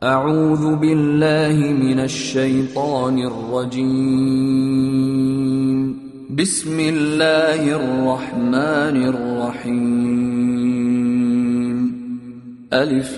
أعوذ بالله من الشيطان الرجيم. بسم الله الرحمن الرحيم. ألف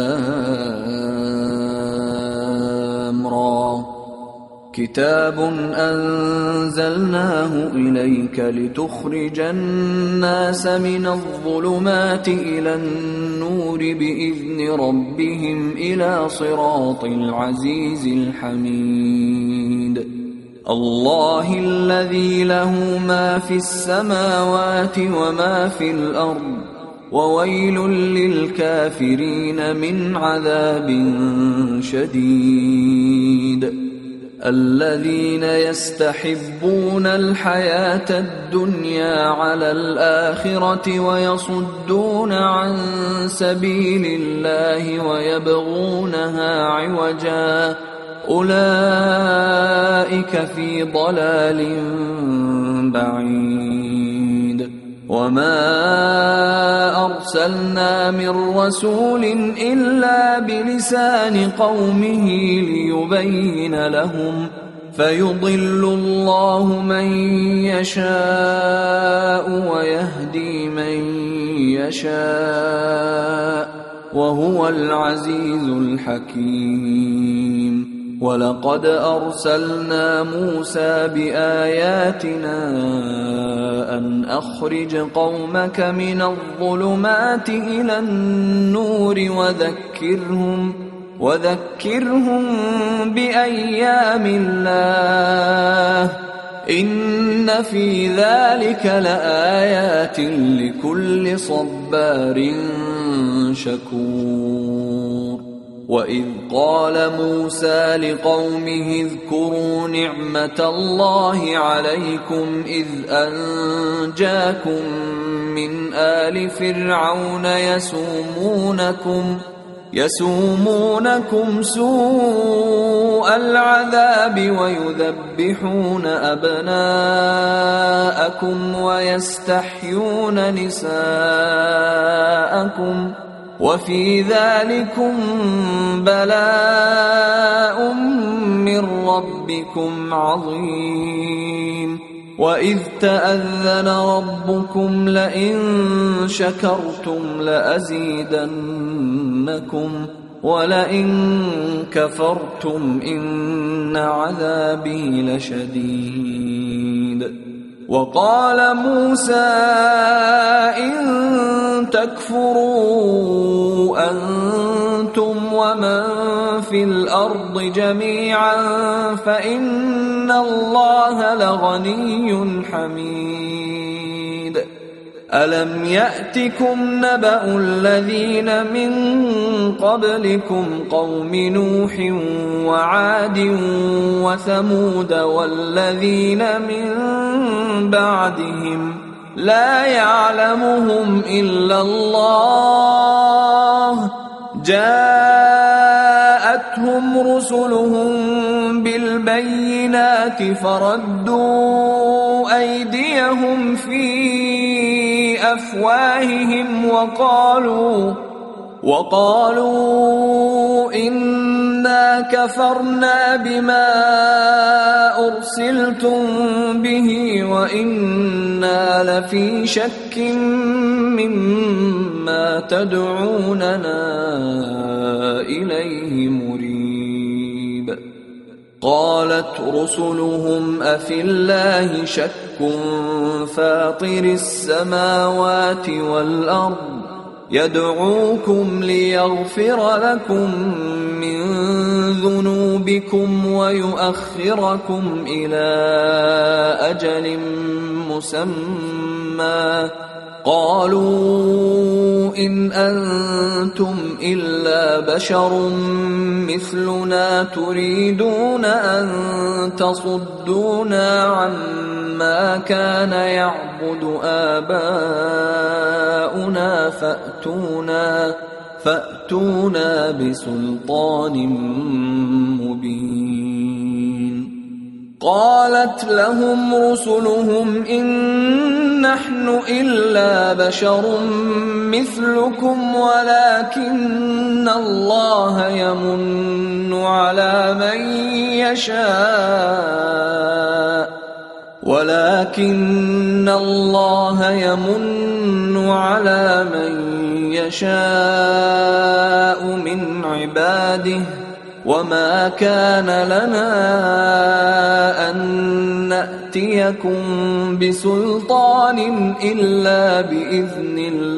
لام را. كتاب أنزلناه إليك لتخرج الناس من الظلمات إلى النور بإذن ربهم إلى صراط العزيز الحميد. الله الذي له ما في السماوات وما في الأرض، وويل للكافرين من عذاب شديد. الذين يستحبون الحياة الدنيا على الآخرة ويصدون عن سبيل الله ويبغونها عوجا، أولئك في ضلال بعيد. وما أرسلنا من رسول إلا بلسان قومه ليبين لهم، فيضل الله من يشاء ويهدي من يشاء، وهو العزيز الحكيم. ولقد أرسلنا موسى بآياتنا أن أخرج قومك من الظلمات إلى النور وذكرهم بأيام الله، إن في ذلك لآيات لكل صبار شكور. وإذ قال موسى لقومه اذكروا نعمة الله عليكم إذ أنجاكم من آل فرعون يسومونكم سوء العذاب ويذبحون أبناءكم ويستحيون نساءكم، وفي ذلكم بلاء من ربكم عظيم. وإذ تأذن ربكم لئن شكرتم لأزيدنكم ولئن كفرتم إن عذابي لشديد. وقال موسى إن تكفروا أنتم ومن في الأرض جميعا فإن الله لغني حميد. ألم يأتكم نبأ الذين من قبلكم قوم نوح وعاد وثمود والذين من بعدهم لا يعلمهم إلا الله، جاءتهم رسلهم بالبينات فردوا أيديهم في أفواههم وقالوا إنا كفرنا بما أرسلتم به وإنا لفي شك مما تدعوننا إليه مريب. قالت رسلهم أفي الله شك فاطر السماوات والأرض يدعوكم ليغفر لكم من ذنوبكم ويؤخركم إلى أجل مسمى، قالوا إن أنتم إلا بشر مثلنا تريدون أن تصدونا عما كان يعبد آباؤنا فأتونا بسلطان مبين. قالت لهم رسلهم إن نحن إلا بشر مثلكم ولكن الله يمن على من يشاء من عباده وما كان لنا أن نأتيكم بسلطان إلا بإذن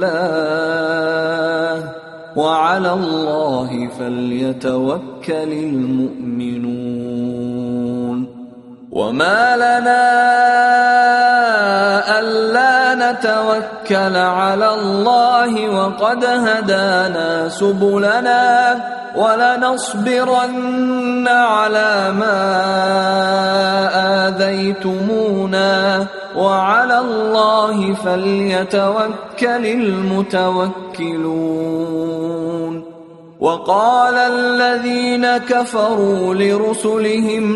الله وعلى الله فليتوكل المؤمنون وما لنا ألا نتوكل على الله وقد هدانا سبلنا ولنصبرن على ما آذيتمونا وعلى الله فليتوكل المتوكلون وقال الذين كفروا لرسلهم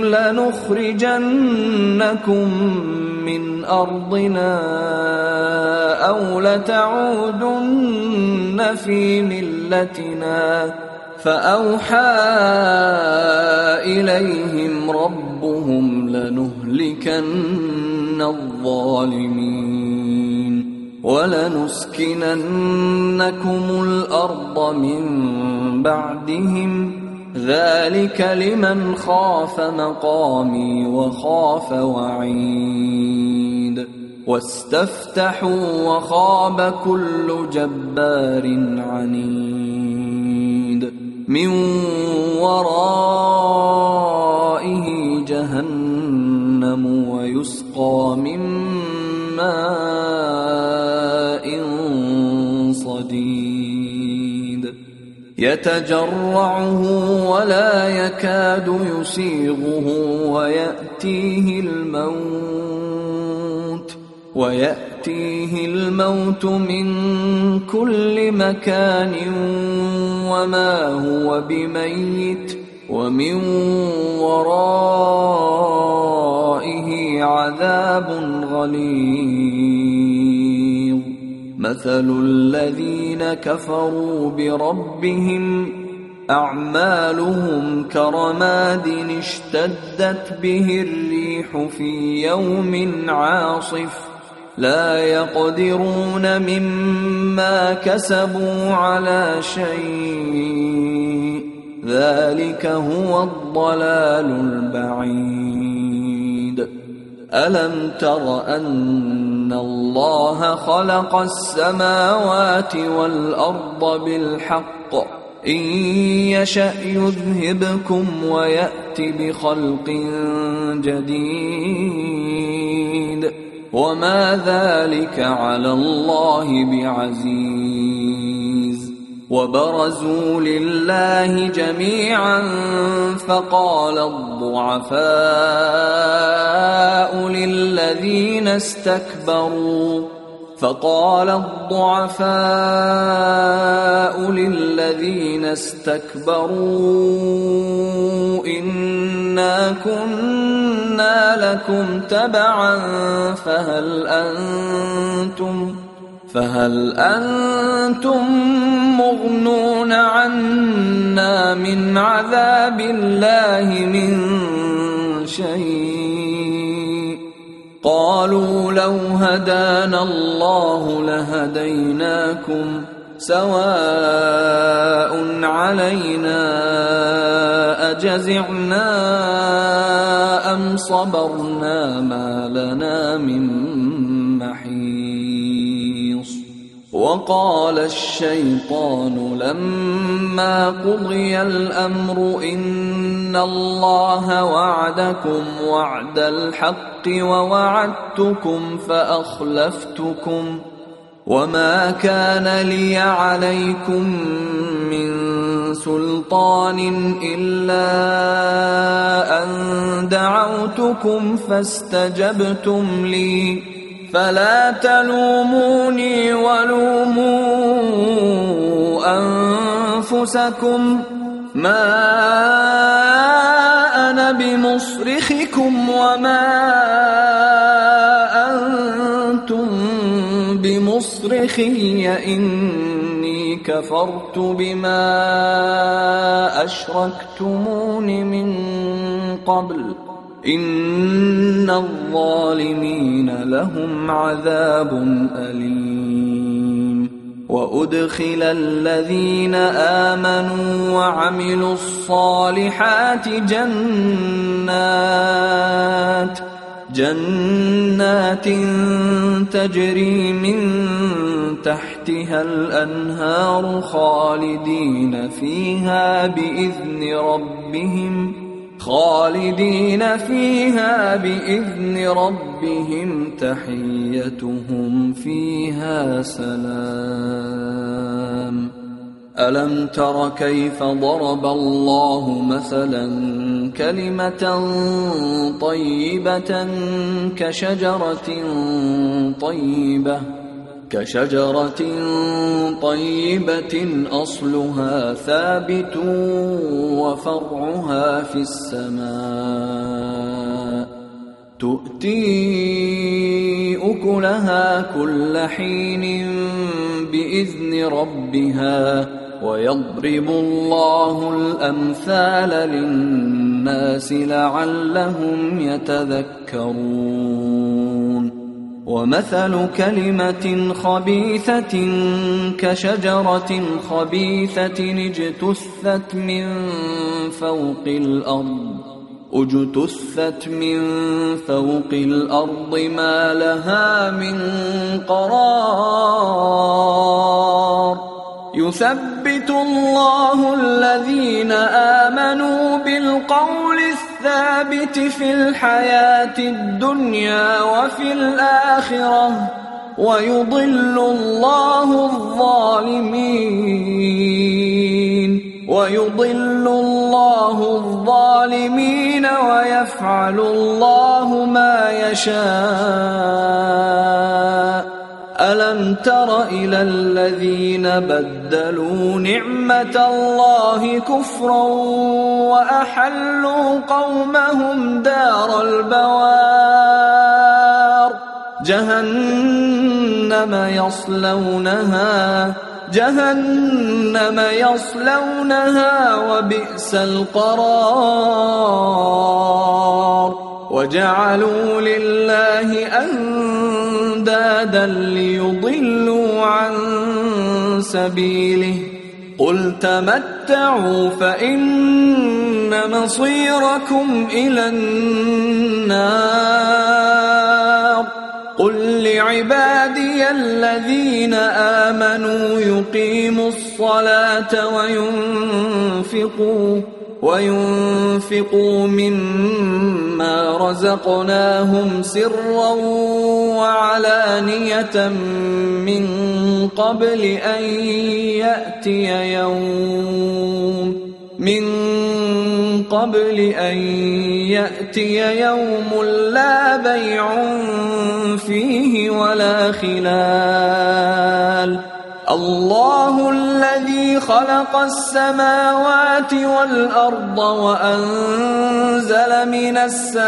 لنخرجنكم من أرضنا أو لتعودن في ملتنا فأوحى إليهم ربهم لنهلكن الظالمين ولنسكننكم الأرض من بعدهم ذلك لمن خاف مقامي وخاف وعيد واستفتحوا وخاب كل جبار عنيد من ورائه جهنم ويسقى من ماء صديد يتجرعه ولا يكاد يسيغه ويأتيه الموت من كل مكان وما هو بميت ومن ورائه عذاب غليظ مثل الذين كفروا بربهم أعمالهم كرماد اشتدت به الريح في يوم عاصف لا يقدرون مما كسبوا على شيء ذلك هو الضلال البعيد ألم تر أن الله خلق السماوات والأرض بالحق إن يشأ يذهبكم ويأت بخلق جديد وما ذلك على الله بعزيز وبرزوا لله جميعا فقال الضعفاء للذين استكبروا إنا كنا لكم تبعا فهل أنتم مغنون عنا من عذاب الله من شيء قالوا لو هدانا الله لهديناكم سواء علينا أجزعنا أم صبرنا ما لنا من محيص وقال الشيطان لما قضي الأمر إن الله وعدكم وعد الحق ووعدتكم فأخلفتكم وما كان لي عليكم من سلطان إلا أن دعوتكم فاستجبتم لي فلا تلوموني ولوموا أنفسكم ما أنا بمصرخكم وما أنتم بمصرخي إني كفرت بما أشركتمون من قبل إن الظالمين لهم عذاب أليم. وأدخل الذين آمنوا وعملوا الصالحات جنات تجري من تحتها الأنهار خالدين فيها بإذن ربهم تحيتهم فيها سلام. ألم تر كيف ضرب الله مثلا كلمة طيبة كشجرة طيبة أصلها ثابت وفرعها في السماء تؤتي أكلها كل حين بإذن ربها ويضرب الله الأمثال للناس لعلهم يتذكرون. ومثل كلمة خبيثة كشجرة خبيثة اجتثت من فوق الأرض ما لها من قرار. يثبت الله الذين آمنوا بالقول الثابت في الحياة الدنيا وفي الآخرة ويضل الله الظالمين ويفعل الله ما يشاء. ألم تر إلى الذين بدلوا نعمة الله كفرا وأحلوا قومهم دار البوار جهنم يصلونها وبئس القرار. وجعلوا لله أندادا ليضلوا عن سبيله قل تمتعوا فإن مصيركم إلى النار. قل لعبادي الذين آمنوا يقيموا الصلاة وينفقوا مما رزقناهم سرا وعلانية من قبل أن يأتي يوم لا بيع فيه ولا خلال. الله الذي خلق السماوات والأرض وأنزل من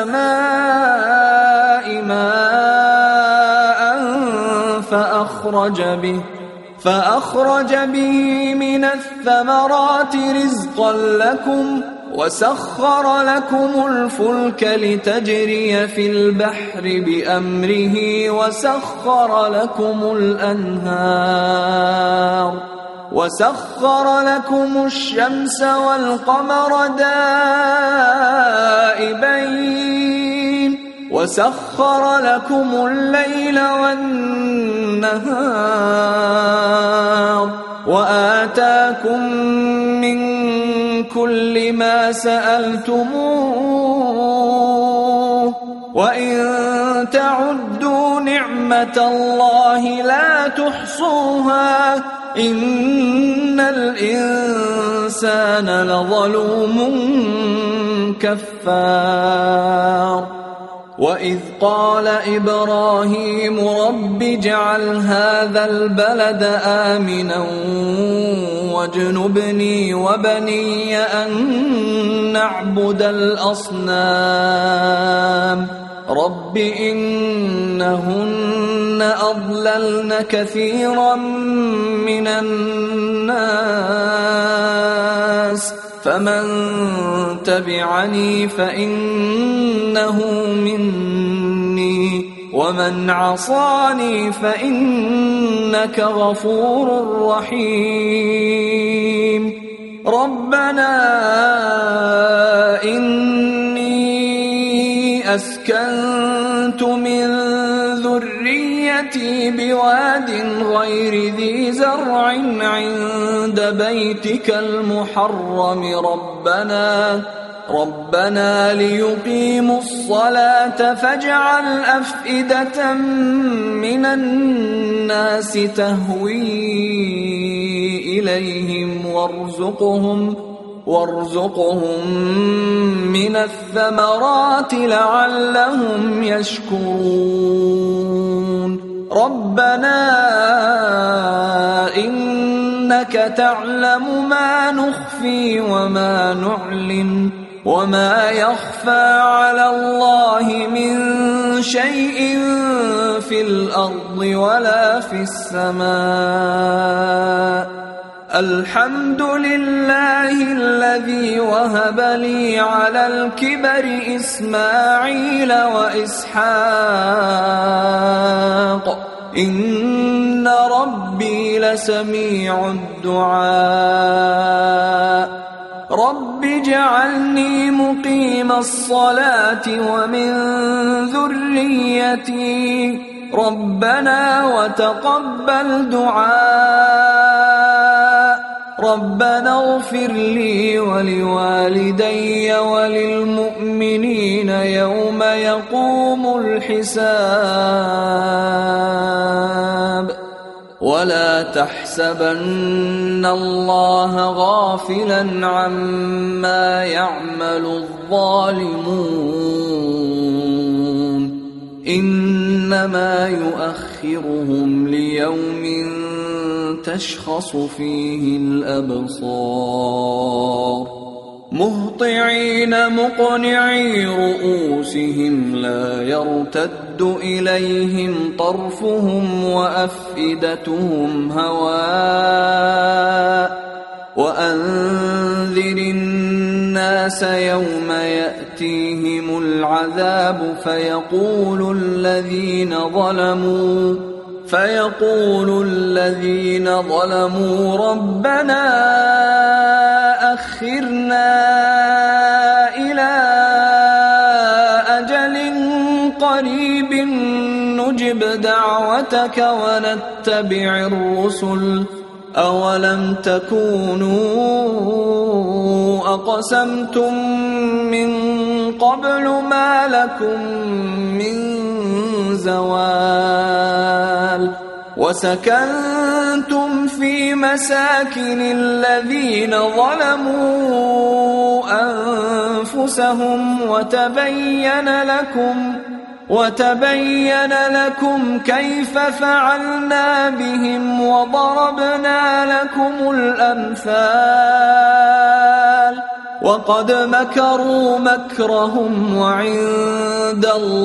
السماء ماء فأخرج به من الثمرات رزقا لكم وسخر لكم الفلك لتجري في البحر بأمره وسخر لكم الشمس والقمر دائبين وسخر لكم الليل والنهار وآتاكم من كل ما سألتموه وإن تعدوا نعمة الله لا تحصوها إن الإنسان لظلوم كفار. وإذ قال إبراهيم رب اجعل هذا البلد آمنا واجنبني وبني أن نعبد الأصنام رب إنهن أضللن كثيرا من الناس فمن تبعني فإنه مني ومن عصاني فإنك غفور رحيم ربنا إني أسكنت من ذريتي بواد غير ذي زرع عند بيتك المحرم ربنا ليقيموا الصلاة فاجعل أفئدة من الناس تهوي إليهم وارزقهم من الثمرات لعلهم يشكرون ربنا إنك تعلم ما نخفي وما نعلن وما يخفى على الله من شيء في الأرض ولا في السماء الحمد لله الذي وهب لي على الكبر إسماعيل وإسحاق إن ربي لسميع الدعاء رب اجعلني مقيم الصلاة ومن ذريتي ربنا وتقبل دعاء ربنا اغفر لي ولوالدي وللمؤمنين يوم يقوم الحساب ولا تحسبن الله غافلا عما يعمل الظالمون إنما يؤخرهم ليوم تشخص فيه الأبصار مهطعين مقنعي رؤوسهم لا يرتد إليهم طرفهم وأفئدتهم هواء وأنذر الناس يوم يأتيهم العذاب فيقول الذين ظلموا ربنا أخرنا إلى أجل قريب نجب دعوتك ونتبع الرسل أولم تكونوا أقسمتم من قبل ما لكم من زوال وسكنتم في مساكن الذين ظلموا أنفسهم وتبين لكم كيف فعلنا بهم وضربنا لكم الأمثال وقد مكروا مكرهم وعند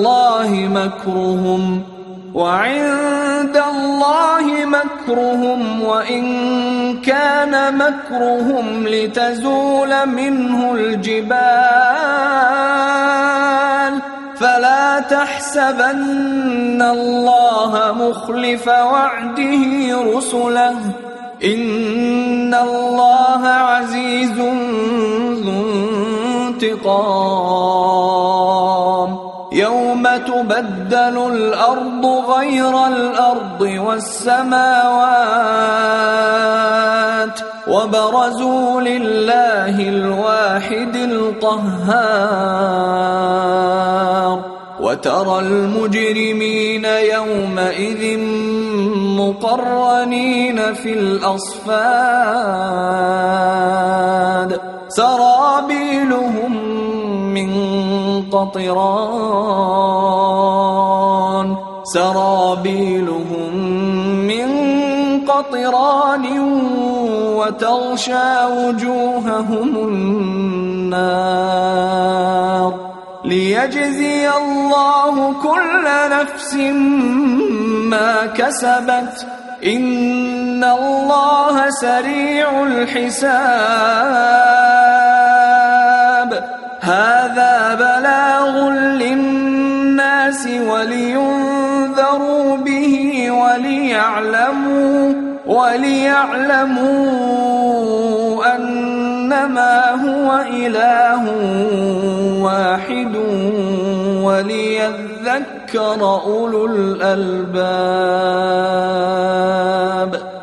الله مكرهم وإن كان مكرهم لتزول منه الجبال فلا تحسبن الله مخلف وعده رسله إن الله عزيز ذو انتقام يوم تبدل الأرض غير الأرض والسماوات وبرزوا لله الواحد القهار وترى المجرمين يومئذ مقرنين في الأصفاد سرابيلهم من قطران سرابيلهم من قطران وتغشى وجوههم النار ليجزي الله كل نفس ما كسبت إن الله سريع الحساب هذا بلاغ للناس ولينذروا به وليعلموا أنما هو إله واحد وليذكر أولو الألباب.